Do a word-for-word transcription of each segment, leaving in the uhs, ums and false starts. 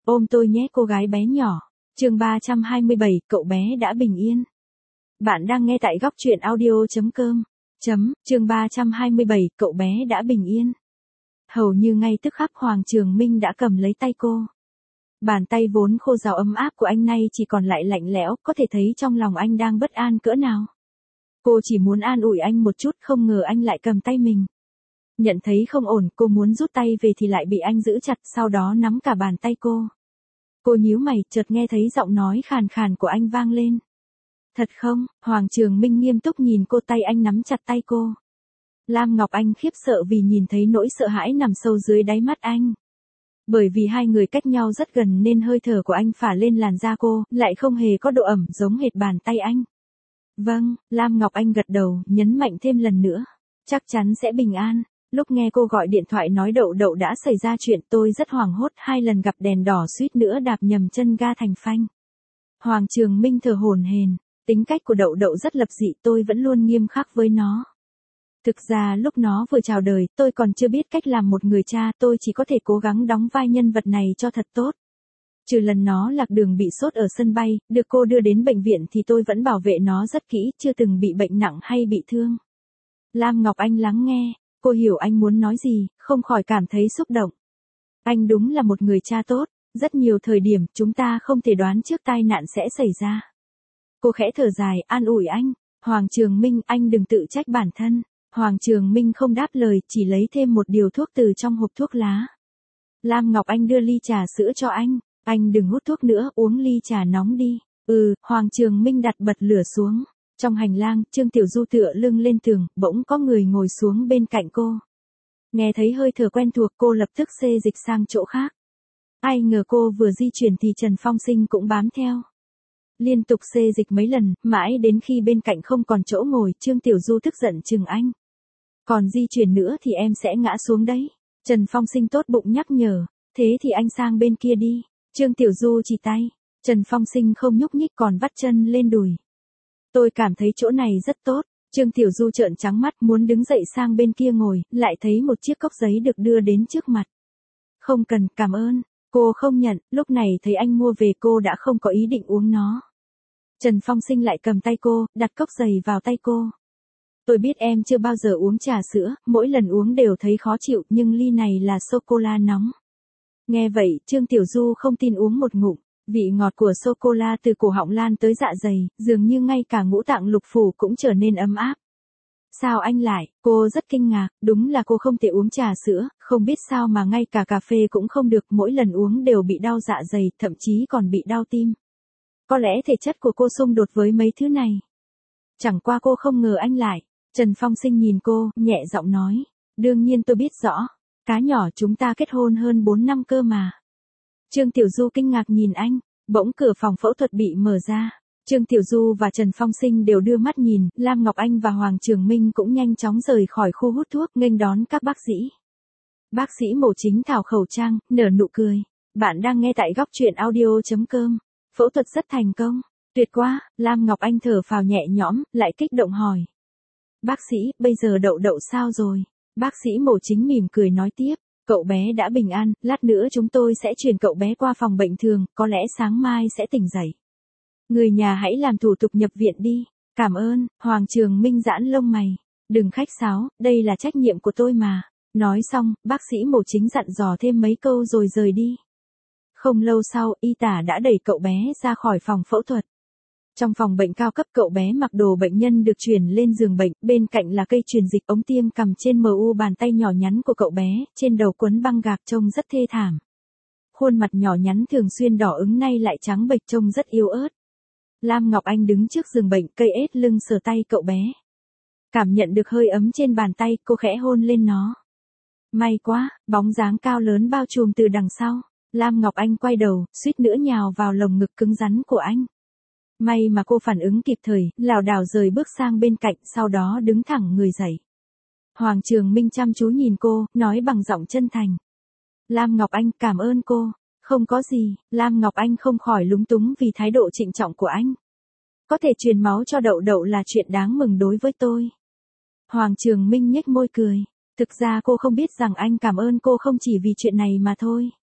Ôm tôi nhé cô gái bé nhỏ. Chương ba trăm hai mươi bảy, cậu bé đã bình yên. Bạn đang nghe tại góc truyện audio.com. Chấm, chương ba trăm hai mươi bảy, cậu bé đã bình yên. Hầu như ngay tức khắc Hoàng Trường Minh đã cầm lấy tay cô. Bàn tay vốn khô ráo ấm áp của anh nay chỉ còn lại lạnh lẽo, có thể thấy trong lòng anh đang bất an cỡ nào. Cô chỉ muốn an ủi anh một chút, không ngờ anh lại cầm tay mình. Nhận thấy không ổn, cô muốn rút tay về thì lại bị anh giữ chặt, sau đó nắm cả bàn tay cô. Cô nhíu mày, chợt nghe thấy giọng nói khàn khàn của anh vang lên. Thật không? Hoàng Trường Minh nghiêm túc nhìn cô, tay anh nắm chặt tay cô. Lam Ngọc Anh khiếp sợ vì nhìn thấy nỗi sợ hãi nằm sâu dưới đáy mắt anh. Bởi vì hai người cách nhau rất gần nên hơi thở của anh phả lên làn da cô, lại không hề có độ ẩm giống hệt bàn tay anh. Vâng, Lam Ngọc Anh gật đầu, nhấn mạnh thêm lần nữa. Chắc chắn sẽ bình an. Lúc nghe cô gọi điện thoại nói Đậu Đậu đã xảy ra chuyện, tôi rất hoảng hốt, hai lần gặp đèn đỏ suýt nữa đạp nhầm chân ga thành phanh. Hoàng Trường Minh thở hổn hển, tính cách của Đậu Đậu rất lập dị, tôi vẫn luôn nghiêm khắc với nó. Thực ra lúc nó vừa chào đời, tôi còn chưa biết cách làm một người cha, tôi chỉ có thể cố gắng đóng vai nhân vật này cho thật tốt. Trừ lần nó lạc đường bị sốt ở sân bay, được cô đưa đến bệnh viện thì tôi vẫn bảo vệ nó rất kỹ, chưa từng bị bệnh nặng hay bị thương. Lam Ngọc Anh lắng nghe. Cô hiểu anh muốn nói gì, không khỏi cảm thấy xúc động. Anh đúng là một người cha tốt, rất nhiều thời điểm chúng ta không thể đoán trước tai nạn sẽ xảy ra. Cô khẽ thở dài, an ủi anh. Hoàng Trường Minh, anh đừng tự trách bản thân. Hoàng Trường Minh không đáp lời, chỉ lấy thêm một điều thuốc từ trong hộp thuốc lá. Lam Ngọc Anh đưa ly trà sữa cho anh. Anh đừng hút thuốc nữa, uống ly trà nóng đi. Ừ, Hoàng Trường Minh đặt bật lửa xuống. Trong hành lang, Trương Tiểu Du tựa lưng lên tường, bỗng có người ngồi xuống bên cạnh cô. Nghe thấy hơi thở quen thuộc, cô lập tức xê dịch sang chỗ khác. Ai ngờ cô vừa di chuyển thì Trần Phong Sinh cũng bám theo. Liên tục xê dịch mấy lần, mãi đến khi bên cạnh không còn chỗ ngồi, Trương Tiểu Du tức giận chừng anh. Còn di chuyển nữa thì em sẽ ngã xuống đấy. Trần Phong Sinh tốt bụng nhắc nhở, thế thì anh sang bên kia đi. Trương Tiểu Du chỉ tay, Trần Phong Sinh không nhúc nhích còn vắt chân lên đùi. Tôi cảm thấy chỗ này rất tốt. Trương Tiểu Du trợn trắng mắt muốn đứng dậy sang bên kia ngồi, lại thấy một chiếc cốc giấy được đưa đến trước mặt. Không cần, cảm ơn. Cô không nhận, lúc này thấy anh mua về cô đã không có ý định uống nó. Trần Phong Sinh lại cầm tay cô, đặt cốc giày vào tay cô. Tôi biết em chưa bao giờ uống trà sữa, mỗi lần uống đều thấy khó chịu, nhưng ly này là sô-cô-la nóng. Nghe vậy, Trương Tiểu Du không tin uống một ngụm. Vị ngọt của sô-cô-la từ cổ họng lan tới dạ dày, dường như ngay cả ngũ tạng lục phủ cũng trở nên ấm áp. Sao anh lại? Cô rất kinh ngạc, đúng là cô không thể uống trà sữa, không biết sao mà ngay cả cà phê cũng không được, mỗi lần uống đều bị đau dạ dày, thậm chí còn bị đau tim. Có lẽ thể chất của cô xung đột với mấy thứ này. Chẳng qua cô không ngờ anh lại. Trần Phong Sinh nhìn cô, nhẹ giọng nói. Đương nhiên tôi biết rõ. Cá nhỏ chúng ta kết hôn hơn bốn năm cơ mà. Trương Tiểu Du kinh ngạc nhìn anh, bỗng cửa phòng phẫu thuật bị mở ra. Trương Tiểu Du và Trần Phong Sinh đều đưa mắt nhìn, Lam Ngọc Anh và Hoàng Trường Minh cũng nhanh chóng rời khỏi khu hút thuốc, nghênh đón các bác sĩ. Bác sĩ mổ chính tháo khẩu trang, nở nụ cười. Bạn đang nghe tại góc truyện audio.com. Phẫu thuật rất thành công. Tuyệt quá, Lam Ngọc Anh thở phào nhẹ nhõm, lại kích động hỏi. Bác sĩ, bây giờ Đậu Đậu sao rồi? Bác sĩ mổ chính mỉm cười nói tiếp. Cậu bé đã bình an, lát nữa chúng tôi sẽ chuyển cậu bé qua phòng bệnh thường, có lẽ sáng mai sẽ tỉnh dậy. Người nhà hãy làm thủ tục nhập viện đi. Cảm ơn. Hoàng Trường Minh giãn lông mày. Đừng khách sáo, đây là trách nhiệm của tôi mà. Nói xong, bác sĩ mổ chính dặn dò thêm mấy câu rồi rời đi. Không lâu sau, y tá đã đẩy cậu bé ra khỏi phòng phẫu thuật. Trong phòng bệnh cao cấp, cậu bé mặc đồ bệnh nhân được chuyển lên giường bệnh, bên cạnh là cây truyền dịch ống tiêm cầm trên em u, bàn tay nhỏ nhắn của cậu bé, trên đầu quấn băng gạc trông rất thê thảm. Khuôn mặt nhỏ nhắn thường xuyên đỏ ửng nay lại trắng bệch trông rất yếu ớt. Lam Ngọc Anh đứng trước giường bệnh, cây ết lưng sờ tay cậu bé. Cảm nhận được hơi ấm trên bàn tay, cô khẽ hôn lên nó. May quá, bóng dáng cao lớn bao trùm từ đằng sau. Lam Ngọc Anh quay đầu, suýt nữa nhào vào lồng ngực cứng rắn của anh. May mà cô phản ứng kịp thời, lảo đảo rời bước sang bên cạnh, sau đó đứng thẳng người dậy. Hoàng Trường Minh chăm chú nhìn cô, nói bằng giọng chân thành. Lam Ngọc Anh, cảm ơn cô. Không có gì, Lam Ngọc Anh không khỏi lúng túng vì thái độ trịnh trọng của anh. Có thể truyền máu cho Đậu Đậu là chuyện đáng mừng đối với tôi. Hoàng Trường Minh nhếch môi cười. Thực ra cô không biết rằng anh cảm ơn cô không chỉ vì chuyện này mà thôi.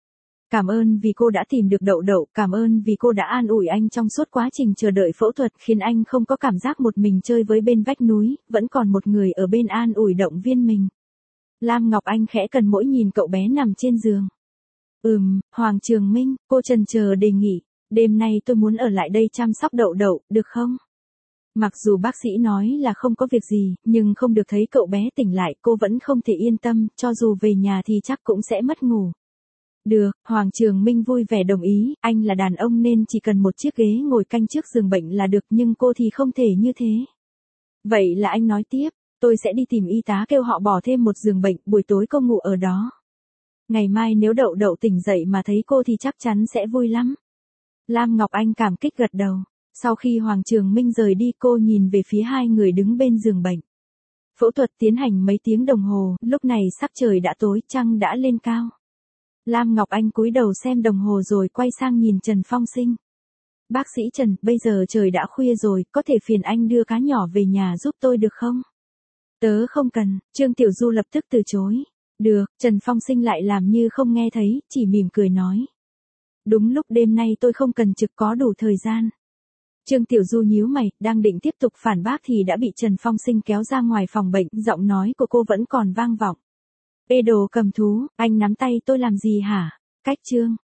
Cảm ơn vì cô đã tìm được Đậu Đậu, cảm ơn vì cô đã an ủi anh trong suốt quá trình chờ đợi phẫu thuật, khiến anh không có cảm giác một mình chơi với bên vách núi, vẫn còn một người ở bên an ủi động viên mình. Lam Ngọc Anh khẽ cần mỗi nhìn cậu bé nằm trên giường. Ừm, Hoàng Trường Minh, cô chần chờ đề nghị, đêm nay tôi muốn ở lại đây chăm sóc Đậu Đậu, được không? Mặc dù bác sĩ nói là không có việc gì, nhưng không được thấy cậu bé tỉnh lại, cô vẫn không thể yên tâm, cho dù về nhà thì chắc cũng sẽ mất ngủ. Được, Hoàng Trường Minh vui vẻ đồng ý, anh là đàn ông nên chỉ cần một chiếc ghế ngồi canh trước giường bệnh là được, nhưng cô thì không thể như thế. Vậy là anh nói tiếp, tôi sẽ đi tìm y tá kêu họ bỏ thêm một giường bệnh, buổi tối cô ngủ ở đó. Ngày mai nếu Đậu Đậu tỉnh dậy mà thấy cô thì chắc chắn sẽ vui lắm. Lam Ngọc Anh cảm kích gật đầu. Sau khi Hoàng Trường Minh rời đi, cô nhìn về phía hai người đứng bên giường bệnh. Phẫu thuật tiến hành mấy tiếng đồng hồ, lúc này sắc trời đã tối, trăng đã lên cao. Lam Ngọc Anh cúi đầu xem đồng hồ rồi quay sang nhìn Trần Phong Sinh. Bác sĩ Trần, bây giờ trời đã khuya rồi, có thể phiền anh đưa cá nhỏ về nhà giúp tôi được không? Tớ không cần, Trương Tiểu Du lập tức từ chối. Được, Trần Phong Sinh lại làm như không nghe thấy, chỉ mỉm cười nói. Đúng lúc đêm nay tôi không cần trực, có đủ thời gian. Trương Tiểu Du nhíu mày, đang định tiếp tục phản bác thì đã bị Trần Phong Sinh kéo ra ngoài phòng bệnh, giọng nói của cô vẫn còn vang vọng. Ê đồ cầm thú, anh nắm tay tôi làm gì hả? Cách Trương.